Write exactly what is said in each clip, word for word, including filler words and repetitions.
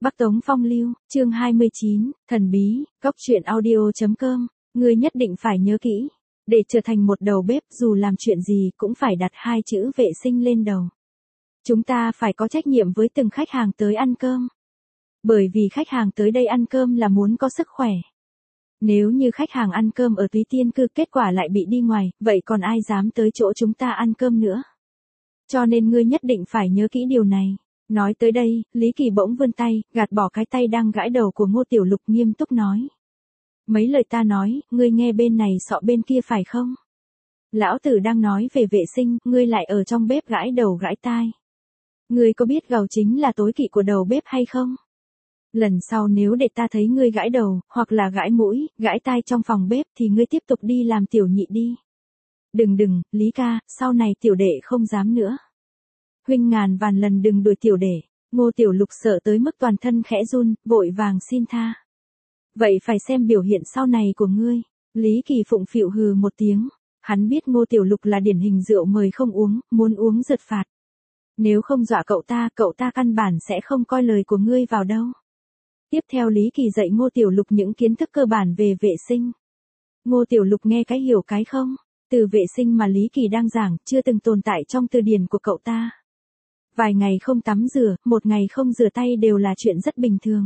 Bắc Tống Phong Lưu, chương hai mươi chín, thần bí, góc truyện audio.com, ngươi nhất định phải nhớ kỹ. Để trở thành một đầu bếp dù làm chuyện gì cũng phải đặt hai chữ vệ sinh lên đầu. Chúng ta phải có trách nhiệm với từng khách hàng tới ăn cơm. Bởi vì khách hàng tới đây ăn cơm là muốn có sức khỏe. Nếu như khách hàng ăn cơm ở Túy Tiên Cư kết quả lại bị đi ngoài, vậy còn ai dám tới chỗ chúng ta ăn cơm nữa. Cho nên ngươi nhất định phải nhớ kỹ điều này. Nói tới đây, Lý Kỳ bỗng vươn tay, gạt bỏ cái tay đang gãi đầu của Ngô Tiểu Lục nghiêm túc nói. Mấy lời ta nói, ngươi nghe bên này sọ bên kia phải không? Lão tử đang nói về vệ sinh, ngươi lại ở trong bếp gãi đầu gãi tai. Ngươi có biết gầu chính là tối kỵ của đầu bếp hay không? Lần sau nếu để ta thấy ngươi gãi đầu, hoặc là gãi mũi, gãi tai trong phòng bếp thì ngươi tiếp tục đi làm tiểu nhị đi. Đừng đừng, Lý ca, sau này tiểu đệ không dám nữa. Huynh ngàn vạn lần đừng đuổi tiểu đệ. Ngô Tiểu Lục sợ tới mức toàn thân khẽ run, vội vàng xin tha. Vậy phải xem biểu hiện sau này của ngươi. Lý Kỳ phụng phịu hừ một tiếng. Hắn biết Ngô Tiểu Lục là điển hình rượu mời không uống, muốn uống rượt phạt. Nếu không dọa cậu ta, cậu ta căn bản sẽ không coi lời của ngươi vào đâu. Tiếp theo Lý Kỳ dạy Ngô Tiểu Lục những kiến thức cơ bản về vệ sinh. Ngô Tiểu Lục nghe cái hiểu cái không. Từ vệ sinh mà Lý Kỳ đang giảng chưa từng tồn tại trong từ điển của cậu ta. Vài ngày không tắm rửa, một ngày không rửa tay đều là chuyện rất bình thường.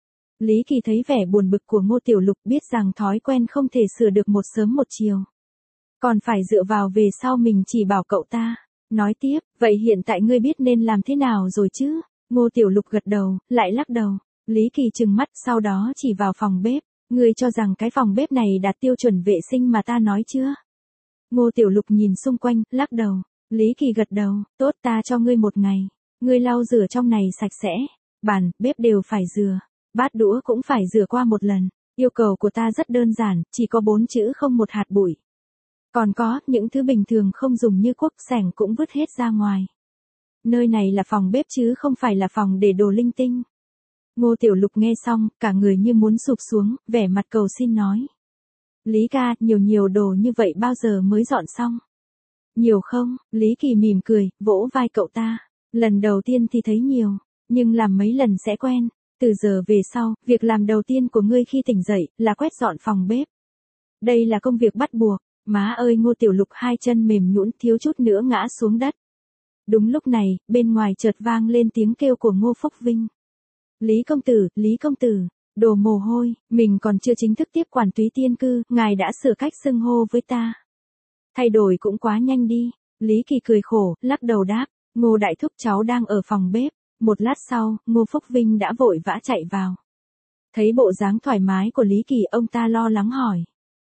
Lý Kỳ thấy vẻ buồn bực của Ngô Tiểu Lục, biết rằng thói quen không thể sửa được một sớm một chiều. Còn phải dựa vào về sau mình chỉ bảo cậu ta. Nói tiếp, vậy hiện tại ngươi biết nên làm thế nào rồi chứ? Ngô Tiểu Lục gật đầu, lại lắc đầu. Lý Kỳ trừng mắt, sau đó chỉ vào phòng bếp. Ngươi cho rằng cái phòng bếp này đạt tiêu chuẩn vệ sinh mà ta nói chưa? Ngô Tiểu Lục nhìn xung quanh, lắc đầu. Lý Kỳ gật đầu, tốt, ta cho ngươi một ngày. Ngươi lau rửa trong này sạch sẽ. Bàn, bếp đều phải rửa. Bát đũa cũng phải rửa qua một lần. Yêu cầu của ta rất đơn giản, chỉ có bốn chữ không một hạt bụi. Còn có, những thứ bình thường không dùng như cuốc xẻng cũng vứt hết ra ngoài. Nơi này là phòng bếp chứ không phải là phòng để đồ linh tinh. Ngô Tiểu Lục nghe xong, cả người như muốn sụp xuống, vẻ mặt cầu xin nói. Lý ca, nhiều nhiều đồ như vậy bao giờ mới dọn xong? Nhiều không? Lý Kỳ mỉm cười, vỗ vai cậu ta. Lần đầu tiên thì thấy nhiều, nhưng làm mấy lần sẽ quen. Từ giờ về sau, việc làm đầu tiên của ngươi khi tỉnh dậy là quét dọn phòng bếp. Đây là công việc bắt buộc. Má ơi, Ngô Tiểu Lục hai chân mềm nhũn thiếu chút nữa ngã xuống đất. Đúng lúc này, bên ngoài chợt vang lên tiếng kêu của Ngô Phúc Vinh. Lý công tử, Lý công tử, đồ mồ hôi, mình còn chưa chính thức tiếp quản Túy Tiên Cư, ngài đã sửa cách xưng hô với ta. Thay đổi cũng quá nhanh đi. Lý Kỳ cười khổ, lắc đầu đáp, Ngô đại thúc cháu đang ở phòng bếp. Một lát sau, Ngô Phúc Vinh đã vội vã chạy vào. Thấy bộ dáng thoải mái của Lý Kỳ, ông ta lo lắng hỏi.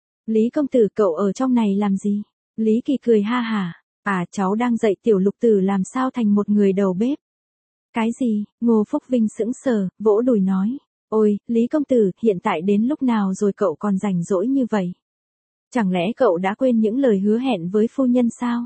Lý công tử, cậu ở trong này làm gì? Lý Kỳ cười ha hả, à cháu đang dạy Tiểu Lục tử làm sao thành một người đầu bếp. Cái gì? Ngô Phúc Vinh sững sờ, vỗ đùi nói. Ôi, Lý công tử, hiện tại đến lúc nào rồi cậu còn rảnh rỗi như vậy? Chẳng lẽ cậu đã quên những lời hứa hẹn với phu nhân sao?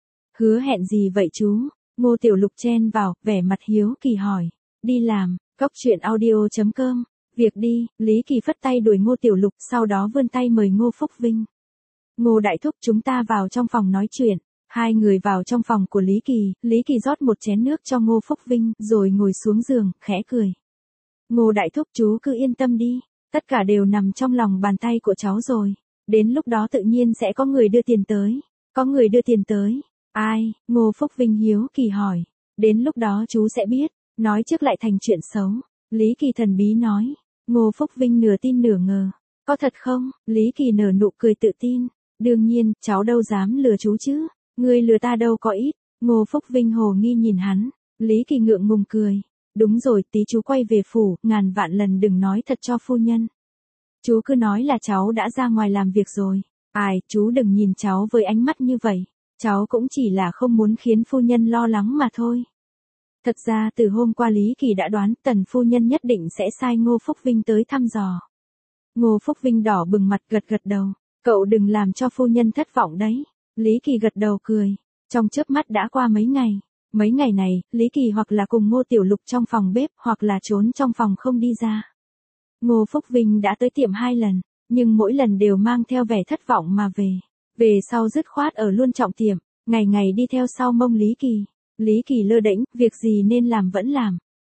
Hứa hẹn gì vậy chú? Ngô Tiểu Lục chen vào, vẻ mặt hiếu kỳ hỏi. Đi làm, góc truyện audio.com. Việc đi, Lý Kỳ phất tay đuổi Ngô Tiểu Lục, sau đó vươn tay mời Ngô Phúc Vinh. Ngô đại thúc, chúng ta vào trong phòng nói chuyện. Hai người vào trong phòng của Lý Kỳ, Lý Kỳ rót một chén nước cho Ngô Phúc Vinh, rồi ngồi xuống giường, khẽ cười. Ngô đại thúc, chú cứ yên tâm đi, tất cả đều nằm trong lòng bàn tay của cháu rồi. Đến lúc đó tự nhiên sẽ có người đưa tiền tới. Có người đưa tiền tới. Ai? Ngô Phúc Vinh hiếu kỳ hỏi. Đến lúc đó chú sẽ biết, nói trước lại thành chuyện xấu. Lý Kỳ thần bí nói. Ngô Phúc Vinh nửa tin nửa ngờ. Có thật không? Lý Kỳ nở nụ cười tự tin. Đương nhiên, cháu đâu dám lừa chú chứ. Ngươi lừa ta đâu có ít. Ngô Phúc Vinh hồ nghi nhìn hắn. Lý Kỳ ngượng ngùng cười. Đúng rồi, tí chú quay về phủ, ngàn vạn lần đừng nói thật cho phu nhân. Chú cứ nói là cháu đã ra ngoài làm việc rồi. Ai, chú đừng nhìn cháu với ánh mắt như vậy. Cháu cũng chỉ là không muốn khiến phu nhân lo lắng mà thôi. Thật ra từ hôm qua Lý Kỳ đã đoán Tần phu nhân nhất định sẽ sai Ngô Phúc Vinh tới thăm dò. Ngô Phúc Vinh đỏ bừng mặt gật gật đầu. Cậu đừng làm cho phu nhân thất vọng đấy. Lý Kỳ gật đầu cười. Trong chớp mắt đã qua mấy ngày. Mấy ngày này, Lý Kỳ hoặc là cùng Ngô Tiểu Lục trong phòng bếp hoặc là trốn trong phòng không đi ra. Ngô Phúc Vinh đã tới tiệm hai lần, nhưng mỗi lần đều mang theo vẻ thất vọng mà về. Về sau dứt khoát ở luôn trọng tiệm, ngày ngày đi theo sau mông Lý Kỳ. Lý Kỳ lơ đễnh, việc gì nên làm vẫn làm.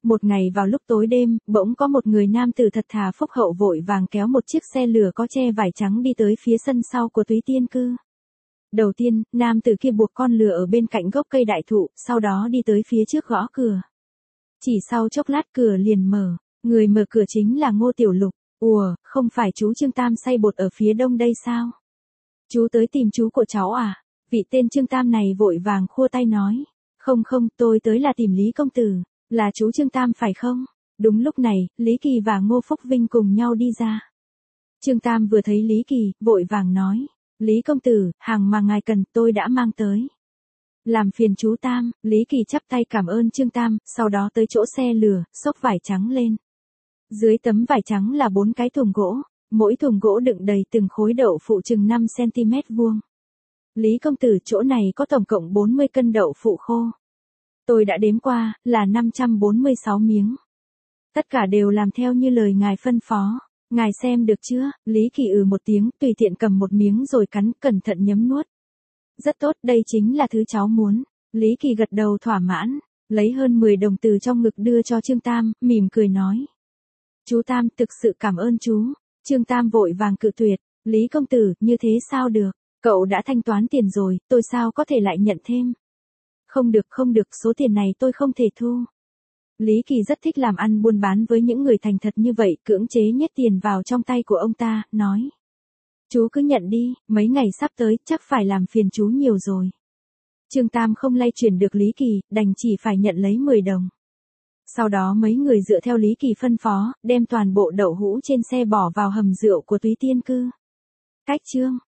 Một ngày vào lúc tối đêm, bỗng có một người nam tử thật thà phúc hậu vội vàng kéo một chiếc xe lửa có che vải trắng đi tới phía sân sau của Túy Tiên Cư. Đầu tiên, nam tử kia buộc con lừa ở bên cạnh gốc cây đại thụ, sau đó đi tới phía trước gõ cửa. Chỉ sau chốc lát cửa liền mở, người mở cửa chính là Ngô Tiểu Lục. Ủa, không phải chú Trương Tam xay bột ở phía đông đây sao? Chú tới tìm chú của cháu à? Vị tên Trương Tam này vội vàng khua tay nói. Không không, tôi tới là tìm Lý công tử, là chú Trương Tam phải không? Đúng lúc này, Lý Kỳ và Ngô Phúc Vinh cùng nhau đi ra. Trương Tam vừa thấy Lý Kỳ, vội vàng nói. Lý công tử, hàng mà ngài cần tôi đã mang tới. Làm phiền chú Tam, Lý Kỳ chắp tay cảm ơn Trương Tam, sau đó tới chỗ xe lửa, xốc vải trắng lên. Dưới tấm vải trắng là bốn cái thùng gỗ, mỗi thùng gỗ đựng đầy từng khối đậu phụ chừng năm xăng-ti-mét vuông. Lý công tử, chỗ này có tổng cộng bốn mươi cân đậu phụ khô. Tôi đã đếm qua, là năm trăm bốn mươi sáu miếng. Tất cả đều làm theo như lời ngài phân phó. Ngài xem được chưa? Lý Kỳ ừ một tiếng, tùy tiện cầm một miếng rồi cắn, cẩn thận nhấm nuốt. Rất tốt, đây chính là thứ cháu muốn. Lý Kỳ gật đầu thỏa mãn, lấy hơn mười đồng từ trong ngực đưa cho Trương Tam, mỉm cười nói. Chú Tam, thực sự cảm ơn chú. Trương Tam vội vàng cự tuyệt. Lý công tử, như thế sao được? Cậu đã thanh toán tiền rồi, tôi sao có thể lại nhận thêm? Không được không được, số tiền này tôi không thể thu. Lý Kỳ rất thích làm ăn buôn bán với những người thành thật như vậy, cưỡng chế nhét tiền vào trong tay của ông ta, nói. Chú cứ nhận đi, mấy ngày sắp tới, chắc phải làm phiền chú nhiều rồi. Trương Tam không lay chuyển được Lý Kỳ, đành chỉ phải nhận lấy mười đồng. Sau đó mấy người dựa theo Lý Kỳ phân phó, đem toàn bộ đậu hũ trên xe bỏ vào hầm rượu của Túy Tiên Cư. Cách chương